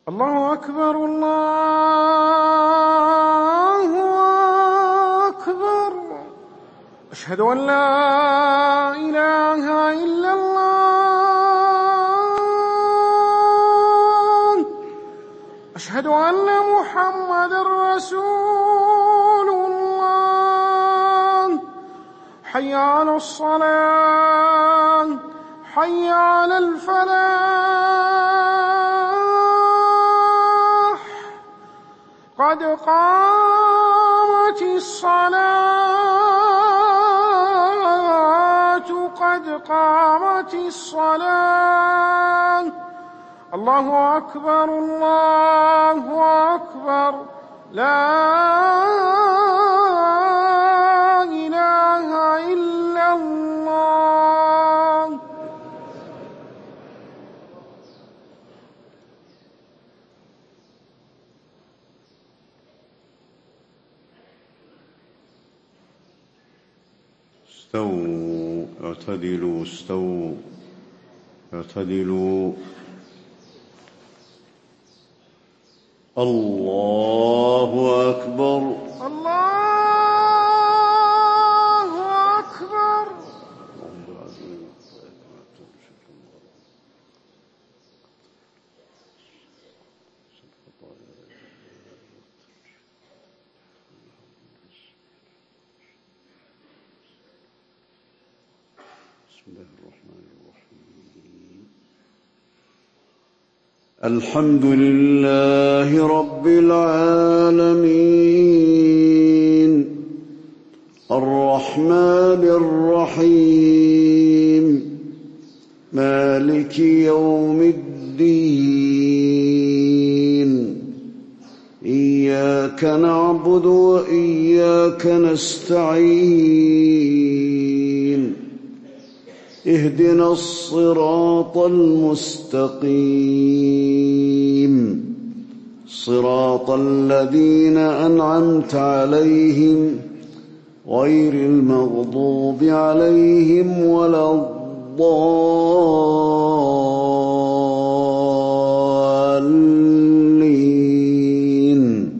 الله أكبر الله أكبر. أشهد أن لا إله إلا الله. أشهد أن محمدًا رسول الله. حي على الصلاة حي على الفلاح. قد قامت الصلاة قد قامت الصلاة. الله أكبر الله أكبر. لا إله إلا الله. استووا اعتدلوا استووا اعتدلوا. الله أكبر الله أكبر. بسم الله الرحمن الرحيم. الحمد لله رب العالمين الرحمن الرحيم مالك يوم الدين. إياك نعبد وإياك نستعين. اهدنا الصراط المستقيم صراط الذين أنعمت عليهم غير المغضوب عليهم ولا الضالين.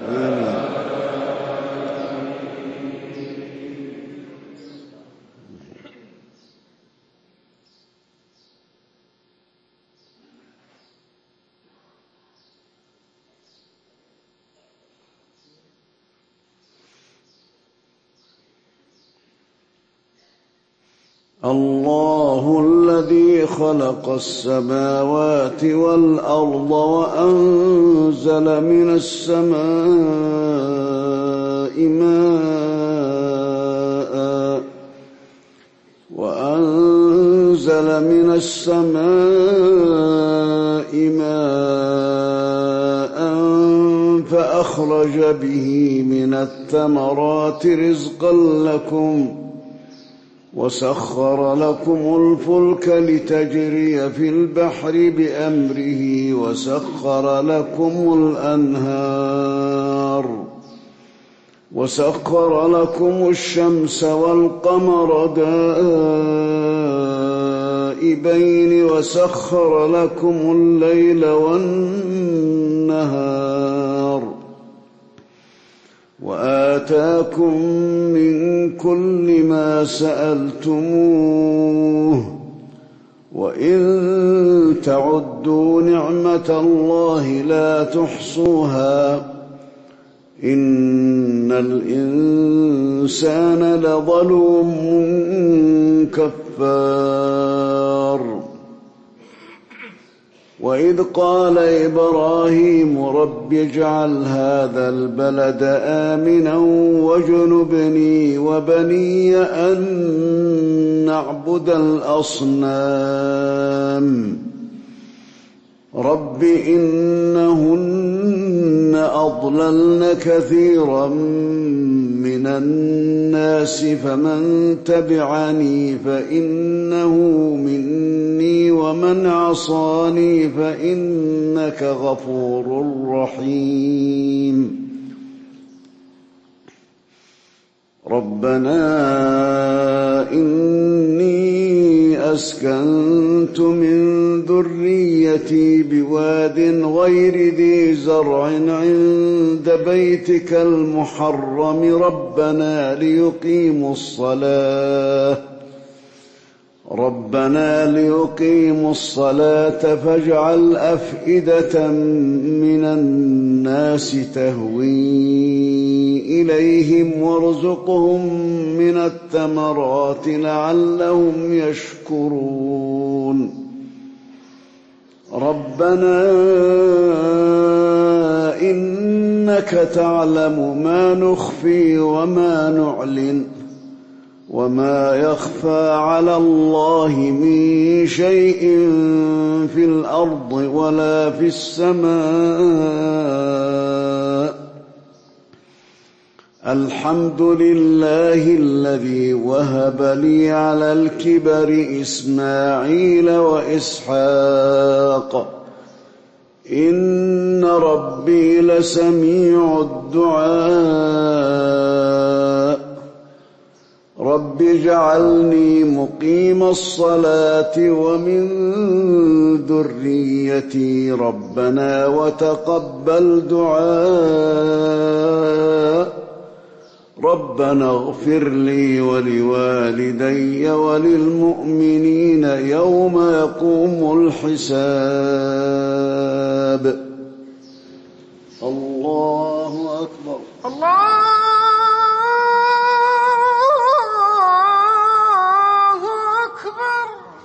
الله الذي خلق السماوات والأرض وأنزل من السماء ماء فأخرج به من الثمرات رزقا لكم وسخر لكم الفلك لتجري في البحر بأمره وسخر لكم الشمس والقمر دائبين وسخر لكم الليل والنهار وآتاكم من كل ما سألتموه وإن تعدوا نعمة الله لا تحصوها إن الإنسان لظلوم كفار. وإذ قال إبراهيم رب اجعل هذا البلد آمنا واجنبني وبني أن نعبد الأصنام. رب إنهن أضللن كثيرا من الناس فمن تبعني فإنه مني ومن عصاني فإنك غفور رحيم. ربنا إني أسكنت من ذريتي بواد غير ذي زرع عند بيتك المحرم ربنا ليقيموا الصلاة فاجعل أفئدة من الناس تهوي إليهم وارزقهم من الثمرات لعلهم يشكرون ربنا إنك تعلم ما نخفي وما نعلن وما يخفى على الله من شيء في الأرض ولا في السماء الحمد لله الذي وهب لي على الكبر إسماعيل وإسحاق إن ربي لسميع الدعاء رب اجعلني مقيم الصلاة ومن ذريتي ربنا وتقبل دعاء ربنا اغفر لي ولوالدي وللمؤمنين يوم يقوم الحساب الله أكبر الله أكبر.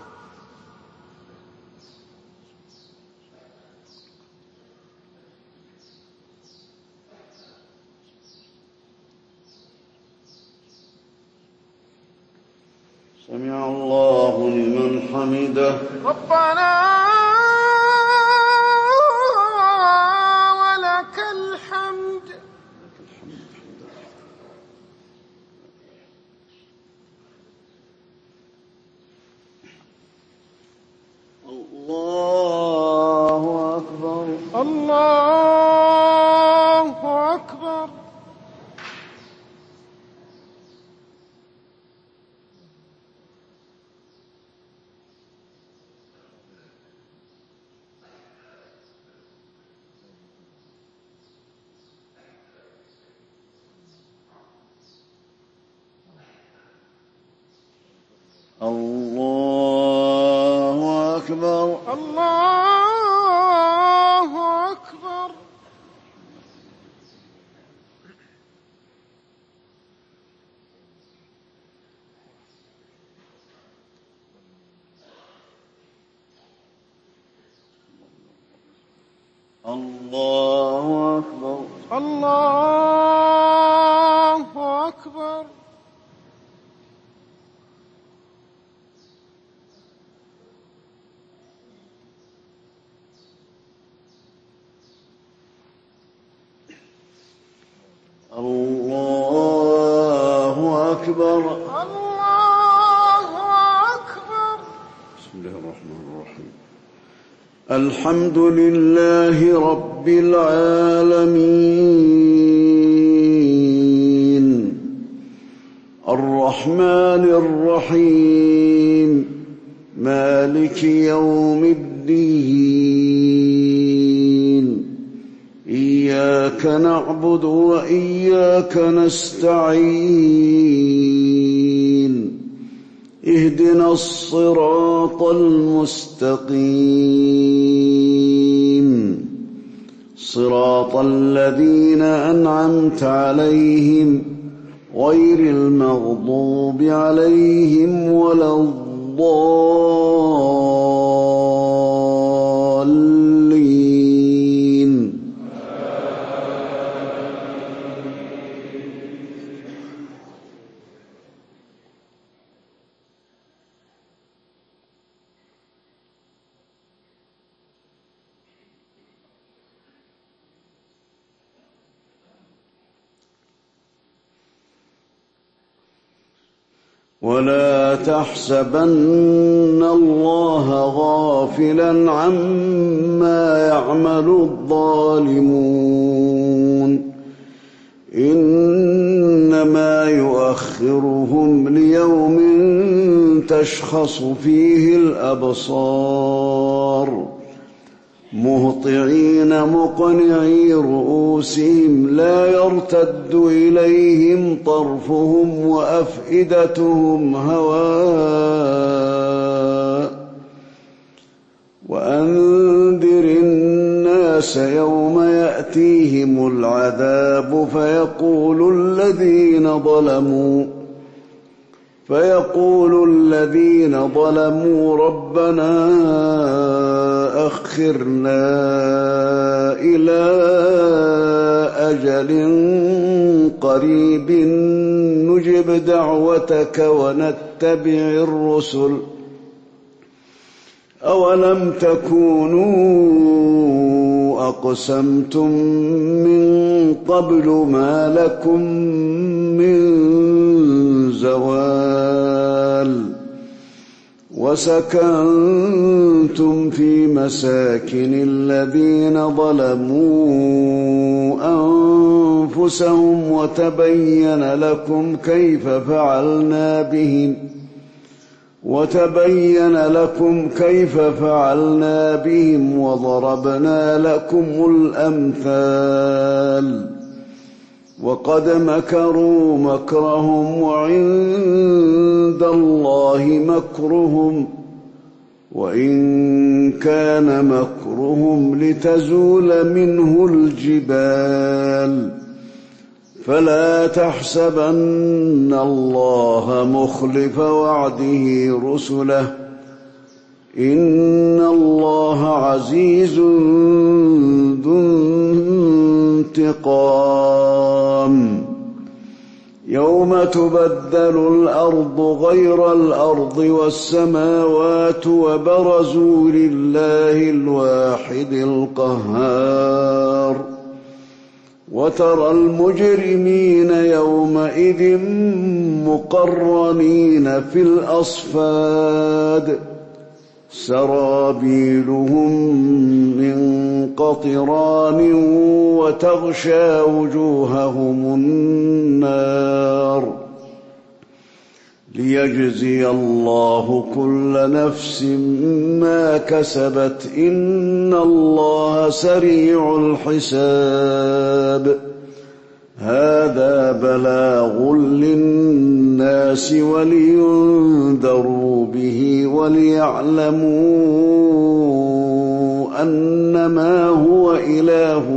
سمع الله لمن حمده ربنا ولك الحمد. الله أكبر الله أكبر. الله أكبر الله أكبر. الله أكبر الله أكبر. الله أكبر الله أكبر. بسم الله الرحمن الرحيم الحمد لله رب العالمين الرحمن الرحيم مالك يوم الدين إياك نعبد وإياك نستعين اهدنا الصراط المستقيم صراط الذين أنعمت عليهم غير المغضوب عليهم ولا الضالين ولا تحسبن الله غافلا عما يعمل الظالمون إنما يؤخرهم ليوم تشخص فيه الأبصار مهطعين مقنعي رؤوسهم لا يرتد إليهم طرفهم وأفئدتهم هواء وأنذر الناس يوم يأتيهم العذاب فيقول الذين ظلموا ربنا أخرنا إلى أجل قريب نجب دعوتك ونتبع الرسل أولم تكونوا أقسمتم من قبل ما لكم من زوال وسكنتم في مساكن الذين ظلموا أنفسهم وتبين لكم كيف فعلنا بهم وضربنا لكم الأمثال وقد مكروا مكرهم وعند الله مكرهم وإن كان مكرهم لتزول منه الجبال فلا تحسبن الله مخلف وعده رسله إن الله عزيز ذو انتقام يوم تبدل الأرض غير الأرض والسماوات وبرزوا لله الواحد القهار وترى المجرمين يومئذ مقرنين في الأصفاد سرابيلهم من قطران وتغشى وجوههم النار ليجزي الله كل نفس ما كسبت إن الله سريع الحساب هذا بلاغ للناس ولينذروا به وليعلموا أنما هو إله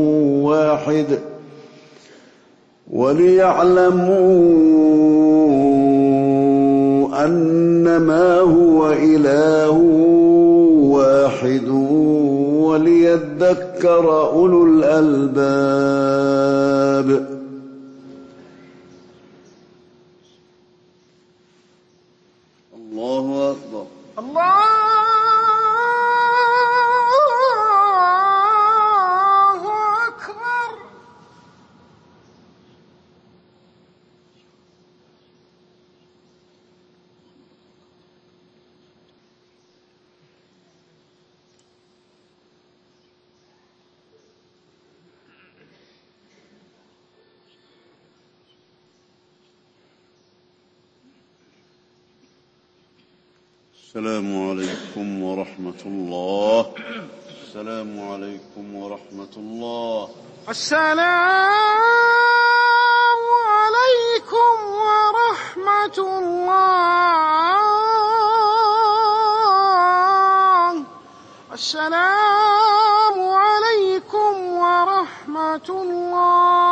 واحد وليذكر أولو الألباب الله أكبر الله أكبر السلام عليكم ورحمة الله. السلام عليكم ورحمة الله. السلام عليكم ورحمة الله. السلام عليكم ورحمة الله.